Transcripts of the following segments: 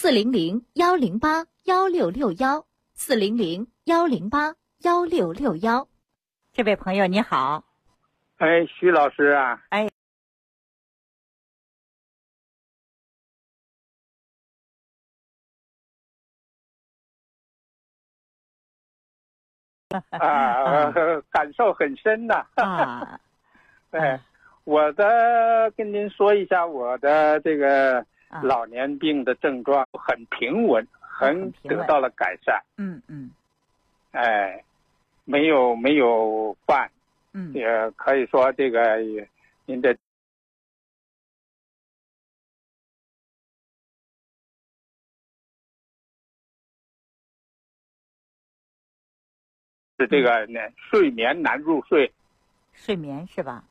400-108-1661，400-108-1661。 这位朋友你好。 哎，徐老师啊。 哎。 感受很深呐。对，跟您说一下我的这个老年病的症状很平稳，很得到了改善。没有犯。也可以说这个您的是这个睡眠难入睡。 睡眠是吧？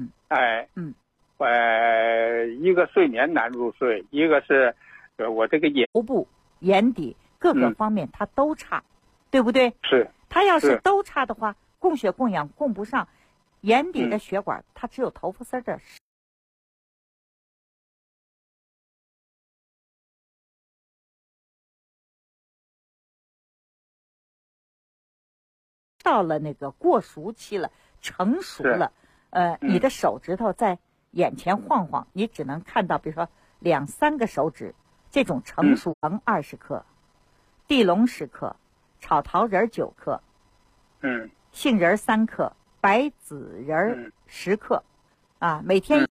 一个睡眠难入睡，一个是我这个头部、眼底各个方面它都差，对不对？ 是。 它要是都差的话，供血供氧供不上，眼底的血管它只有头发丝的。到了那个过熟期了，成熟了，你的手指头在眼前晃晃，你只能看到，比如说2、3个手指，这种成熟橙20克，地龙10克，炒桃仁9克，杏仁3克，白籽仁10克，每天。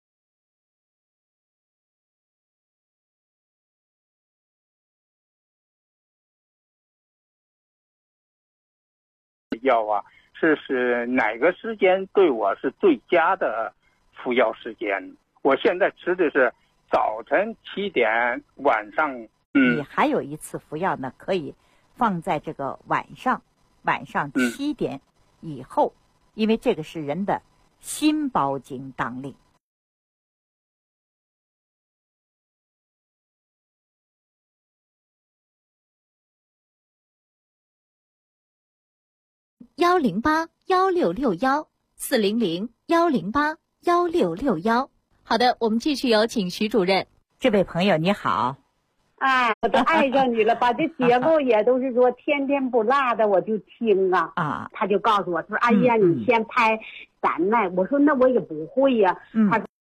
药啊，是哪个时间对我是最佳的服药时间？我现在吃的是早晨7点，晚上。 你还有一次服药呢，可以放在这个晚上7点以后，因为这个是人的心包经当令。 108-166-1，400-108-1661。好的，我们继续有请徐主任。 这位朋友你好。 我都爱上你了，把这节目也都是说天天不落的我就听啊。他就告诉我，他说：“哎呀，你先拍3麦。”我说：“那我也不会呀。”他说。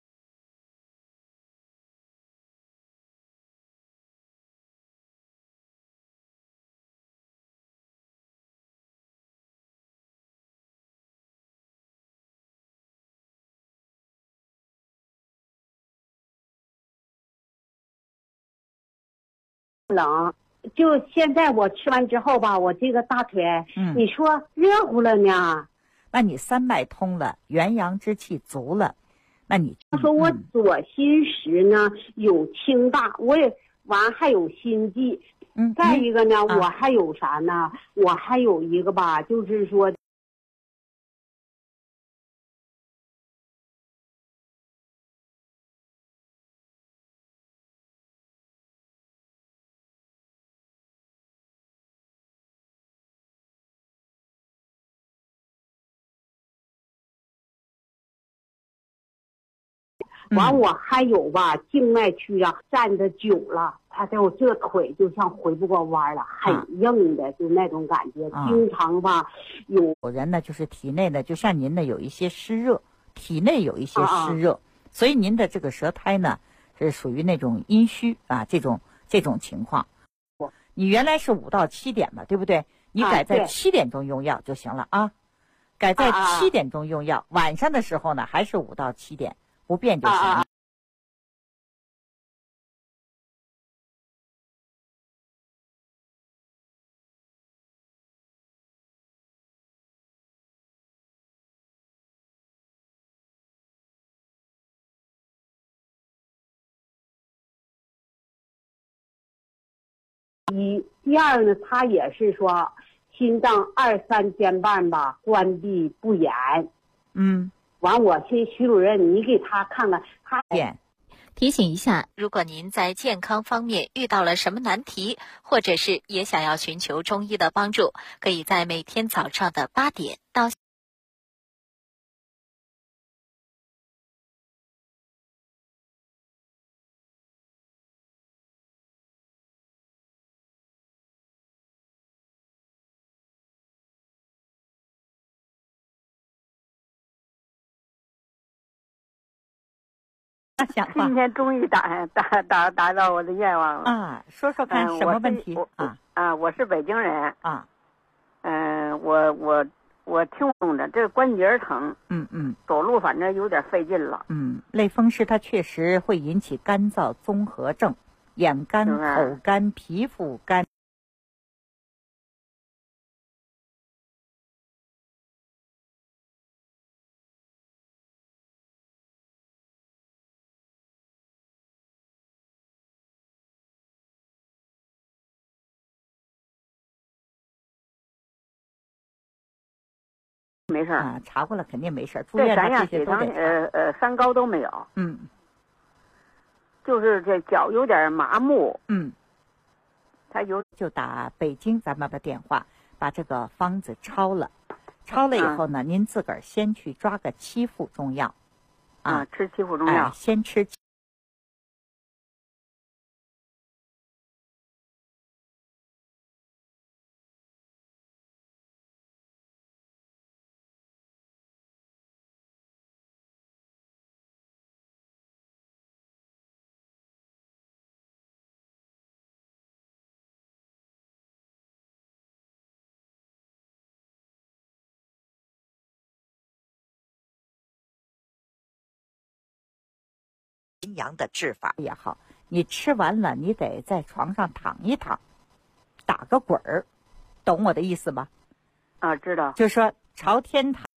冷，就现在我吃完之后吧，我这个大腿，你说热乎了呢。 那你3脉通了，元阳之气足了，那你他说我左心室呢有清大，我也完还有心悸。再一个呢，我还有啥呢？我还有一个吧，就是说。完我还有吧，静脉曲张站得久了，他在我这腿就像回不过弯了，很硬的，就那种感觉。经常吧，有人呢，就是体内呢，就像您呢有一些湿热，体内有一些湿热，所以您的这个舌苔呢是属于那种阴虚这种情况。你原来是5到7点嘛，对不对？你改在7点钟用药就行了啊。改在7点钟用药，晚上的时候呢还是5到7点。不变就行了。 第二呢，他也是说心脏2、3天半吧关闭不严。完我去徐主任，你给他看看他。 提醒一下，如果您在健康方面遇到了什么难题，或者是也想要寻求中医的帮助，可以在每天早上的8点到今天终于达到我的愿望了啊！说说看什么问题啊？我是北京人啊。 我听懂的，这关节疼，走路反正有点费劲了。 类风湿它确实会引起干燥综合症，眼干、口干、皮肤干。 没事啊，查过了肯定没事。住院的这些都得三高都没有。就是这脚有点麻木。他就打北京咱们的电话，把这个方子抄了。抄了以后呢，您自个儿先去抓个7副中药。 吃7副中药。 先吃。阴阳的治法也好，你吃完了，你得在床上躺一躺，打个滚儿，懂我的意思吗？ 知道。 就是说朝天躺。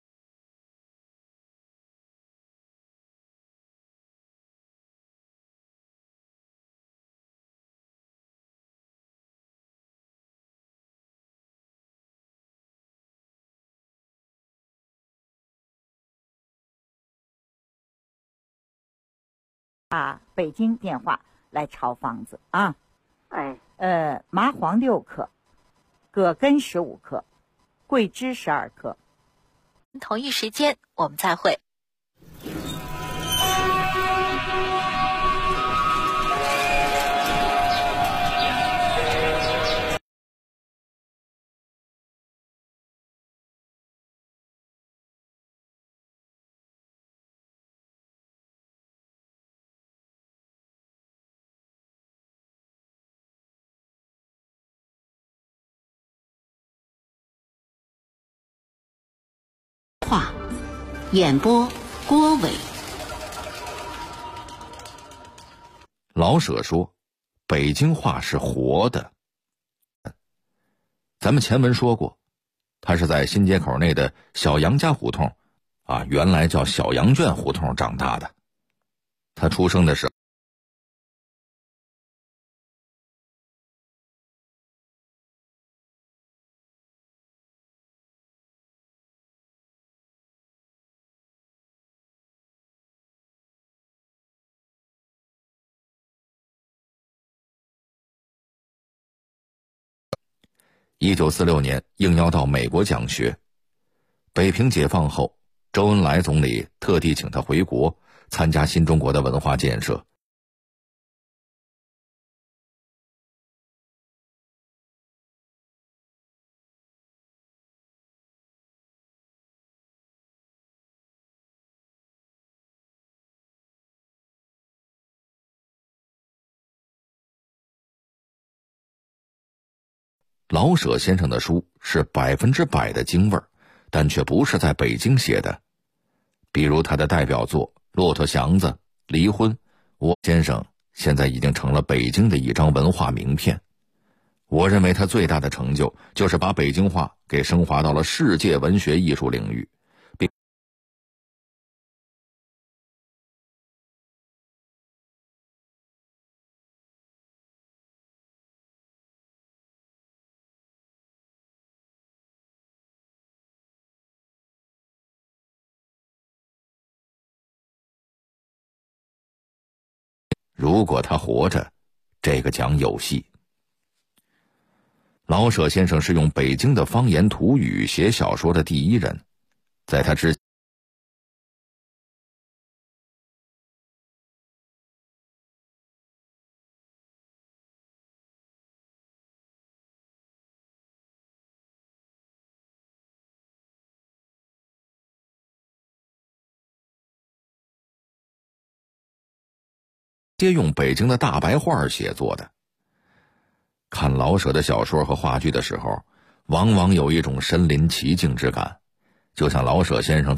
打北京电话来抄方子啊。麻黄6克，葛根15克，桂枝12克。 同一时间我们再会。 话演播郭伟。 老舍说北京话是活的。咱们前文说过，他是在新街口内的小杨家胡同原来叫小杨圈胡同长大的。他出生的时候1946年应邀到美国讲学。北平解放后，周恩来总理特地请他回国参加新中国的文化建设。老舍先生的书是100%的京味儿，但却不是在北京写的。比如他的代表作《骆驼祥子》《离婚》，我先生现在已经成了北京的一张文化名片。我认为他最大的成就就是把北京话给升华到了世界文学艺术领域。如果他活着，这个奖有戏。老舍先生是用北京的方言土语写小说的第一人，在他之皆用北京的大白话写作的。看老舍的小说和话剧的时候，往往有一种身临其境之感，就像老舍先生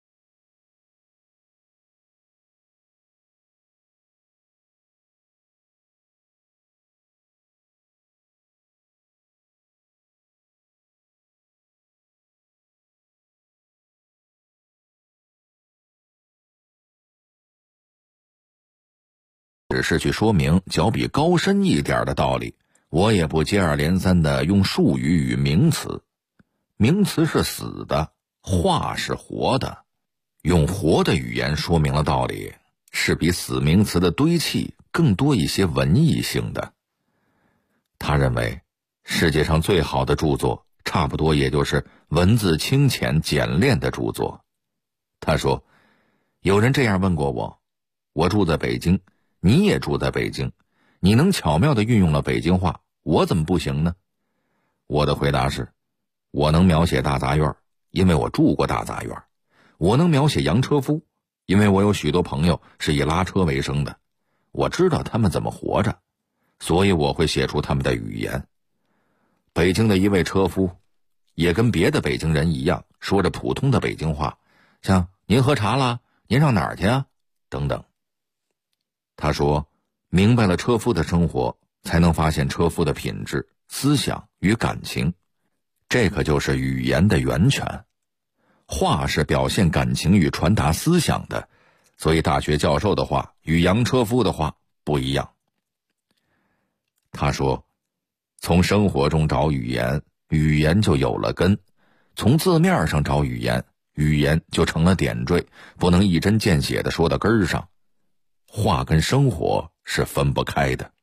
只是去说明较比高深一点的道理，我也不接二连三地用术语与名词。名词是死的，话是活的，用活的语言说明了道理，是比死名词的堆砌更多一些文艺性的。他认为世界上最好的著作差不多也就是文字清浅简练的著作。他说，有人这样问过我，我住在北京，你也住在北京，你能巧妙地运用了北京话，我怎么不行呢？我的回答是，我能描写大杂院，因为我住过大杂院；我能描写洋车夫，因为我有许多朋友是以拉车为生的，我知道他们怎么活着，所以我会写出他们的语言。北京的一位车夫也跟别的北京人一样，说着普通的北京话，像您喝茶啦，您上哪儿去啊等等。他说，明白了车夫的生活，才能发现车夫的品质、思想与感情，这可就是语言的源泉。话是表现感情与传达思想的，所以大学教授的话与洋车夫的话不一样。他说，从生活中找语言，语言就有了根；从字面上找语言，语言就成了点缀，不能一针见血地说到根儿上。话跟生活是分不开的。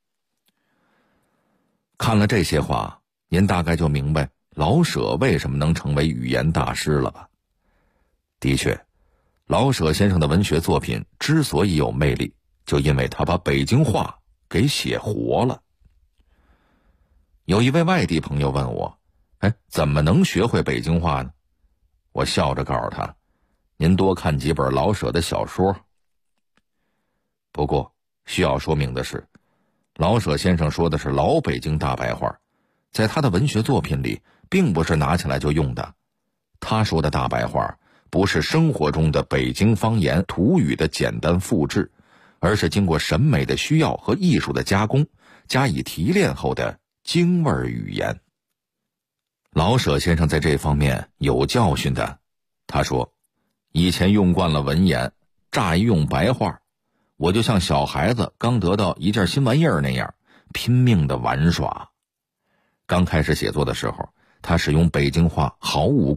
看了这些话，您大概就明白老舍为什么能成为语言大师了吧？的确，老舍先生的文学作品之所以有魅力，就因为他把北京话给写活了。有一位外地朋友问我，怎么能学会北京话呢？我笑着告诉他，您多看几本老舍的小说。不过需要说明的是，老舍先生说的是老北京大白话，在他的文学作品里并不是拿起来就用的。他说的大白话不是生活中的北京方言土语的简单复制，而是经过审美的需要和艺术的加工，加以提炼后的京味语言。老舍先生在这方面有教训的。他说，以前用惯了文言，乍一用白话，我就像小孩子刚得到一件新玩意儿那样，拼命的玩耍。刚开始写作的时候，他使用北京话毫无